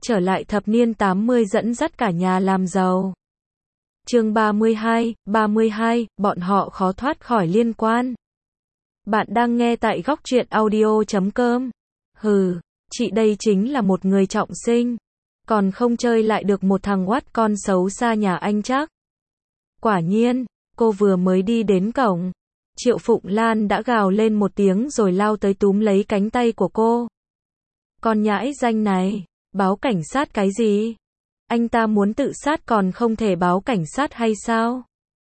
trở lại thập niên 80 dẫn dắt cả nhà làm giàu. Chương 32, bọn họ khó thoát khỏi liên quan. Bạn đang nghe tại góc truyện audio.com. Hừ, chị đây chính là một người trọng sinh, còn không chơi lại được một thằng oát con xấu xa nhà anh chắc. Quả nhiên, cô vừa mới đi đến cổng, Triệu Phụng Lan đã gào lên một tiếng rồi lao tới túm lấy cánh tay của cô. Con nhãi danh này, báo cảnh sát cái gì? Anh ta muốn tự sát còn không thể báo cảnh sát hay sao?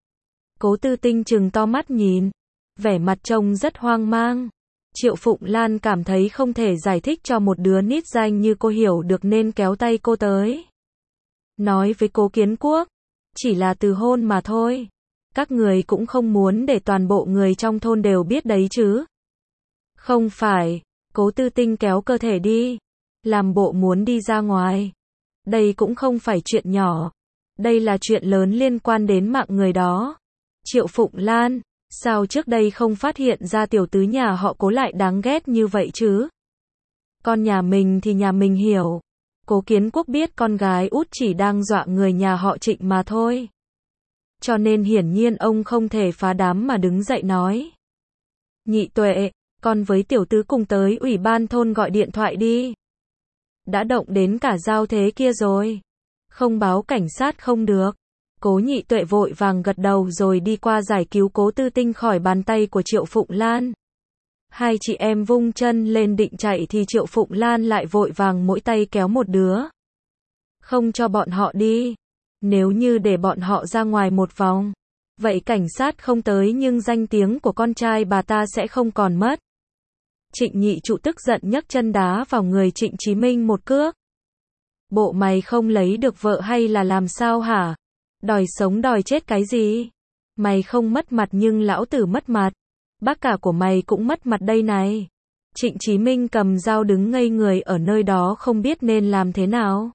Cố Tư Tinh trừng to mắt nhìn, vẻ mặt trông rất hoang mang. Triệu Phụng Lan cảm thấy không thể giải thích cho một đứa nít danh như cô hiểu được nên kéo tay cô tới. Nói với Cố Kiến Quốc, chỉ là từ hôn mà thôi. Các người cũng không muốn để toàn bộ người trong thôn đều biết đấy chứ. Không phải, Cố Tư Tinh kéo cơ thể đi, làm bộ muốn đi ra ngoài. Đây cũng không phải chuyện nhỏ, đây là chuyện lớn liên quan đến mạng người đó. Triệu Phụng Lan, sao trước đây không phát hiện ra tiểu tứ nhà họ Cố lại đáng ghét như vậy chứ? Con nhà mình thì nhà mình hiểu. Cố Kiến Quốc biết con gái út chỉ đang dọa người nhà họ Trịnh mà thôi. Cho nên hiển nhiên ông không thể phá đám mà đứng dậy nói. Nhị Tuệ, con với tiểu tứ cùng tới ủy ban thôn gọi điện thoại đi. Đã động đến cả giao thế kia rồi. Không báo cảnh sát không được. Cố Nhị Tuệ vội vàng gật đầu rồi đi qua giải cứu Cố Tư Tinh khỏi bàn tay của Triệu Phụng Lan. Hai chị em vung chân lên định chạy thì Triệu Phụng Lan lại vội vàng mỗi tay kéo một đứa. Không cho bọn họ đi. Nếu như để bọn họ ra ngoài một vòng, vậy cảnh sát không tới nhưng danh tiếng của con trai bà ta sẽ không còn mất. Trịnh Nhị Trụ tức giận nhấc chân đá vào người Trịnh Chí Minh một cước. Bộ mày không lấy được vợ hay là làm sao hả? Đòi sống đòi chết cái gì? Mày không mất mặt nhưng lão tử mất mặt. Bác cả của mày cũng mất mặt đây này. Trịnh Chí Minh cầm dao đứng ngây người ở nơi đó không biết nên làm thế nào.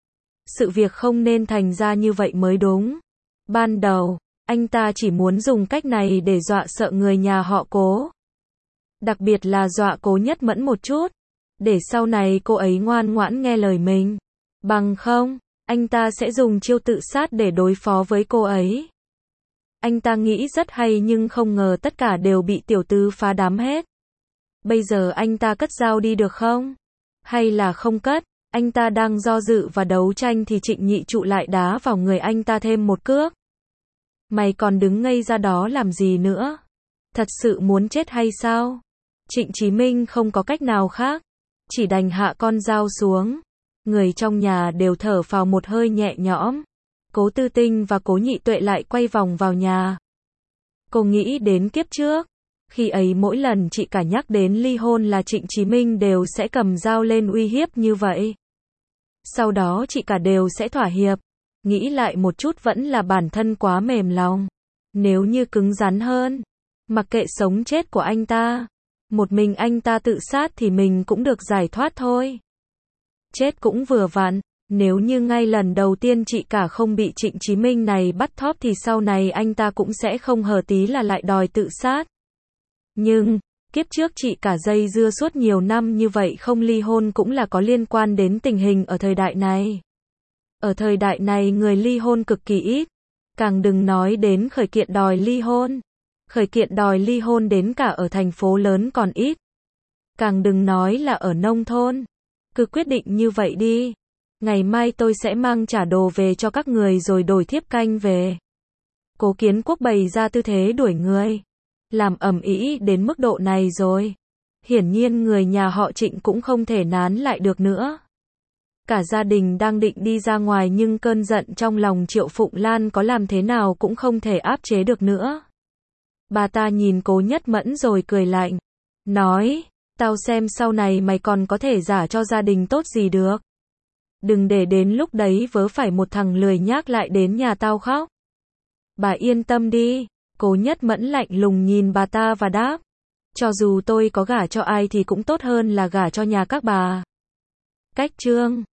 Sự việc không nên thành ra như vậy mới đúng. Ban đầu, anh ta chỉ muốn dùng cách này để dọa sợ người nhà họ Cố. Đặc biệt là dọa Cố Nhất Mẫn một chút, để sau này cô ấy ngoan ngoãn nghe lời mình. Bằng không, anh ta sẽ dùng chiêu tự sát để đối phó với cô ấy. Anh ta nghĩ rất hay nhưng không ngờ tất cả đều bị tiểu tư phá đám hết. Bây giờ anh ta cất dao đi được không? Hay là không cất? Anh ta đang do dự và đấu tranh thì Trịnh Nhị Trụ lại đá vào người anh ta thêm một cước. Mày còn đứng ngây ra đó làm gì nữa? Thật sự muốn chết hay sao? Trịnh Chí Minh không có cách nào khác, chỉ đành hạ con dao xuống. Người trong nhà đều thở phào một hơi nhẹ nhõm. Cố Tư Tinh và Cố Nhị Tuệ lại quay vòng vào nhà. Cô nghĩ đến kiếp trước, khi ấy mỗi lần chị cả nhắc đến ly hôn là Trịnh Chí Minh đều sẽ cầm dao lên uy hiếp như vậy. Sau đó chị cả đều sẽ thỏa hiệp. Nghĩ lại một chút vẫn là bản thân quá mềm lòng. Nếu như cứng rắn hơn, mặc kệ sống chết của anh ta, một mình anh ta tự sát thì mình cũng được giải thoát thôi. Chết cũng vừa vặn, nếu như ngay lần đầu tiên chị cả không bị Trịnh Chí Minh này bắt thóp thì sau này anh ta cũng sẽ không hờ tí là lại đòi tự sát. Nhưng, kiếp trước chị cả dây dưa suốt nhiều năm như vậy không ly hôn cũng là có liên quan đến tình hình ở thời đại này. Ở thời đại này người ly hôn cực kỳ ít, càng đừng nói đến khởi kiện đòi ly hôn. Khởi kiện đòi ly hôn đến cả ở thành phố lớn còn ít. Càng đừng nói là ở nông thôn. Cứ quyết định như vậy đi. Ngày mai tôi sẽ mang trả đồ về cho các người rồi đổi thiếp canh về. Cố Kiến Quốc bày ra tư thế đuổi người. Làm ầm ĩ đến mức độ này rồi. Hiển nhiên người nhà họ Trịnh cũng không thể nán lại được nữa. Cả gia đình đang định đi ra ngoài nhưng cơn giận trong lòng Triệu Phụng Lan có làm thế nào cũng không thể áp chế được nữa. Bà ta nhìn Cố Nhất Mẫn rồi cười lạnh. Nói, tao xem sau này mày còn có thể giả cho gia đình tốt gì được. Đừng để đến lúc đấy vớ phải một thằng lười nhác lại đến nhà tao khóc. Bà yên tâm đi. Cố Nhất Mẫn lạnh lùng nhìn bà ta và đáp. Cho dù tôi có gả cho ai thì cũng tốt hơn là gả cho nhà các bà. Cách chương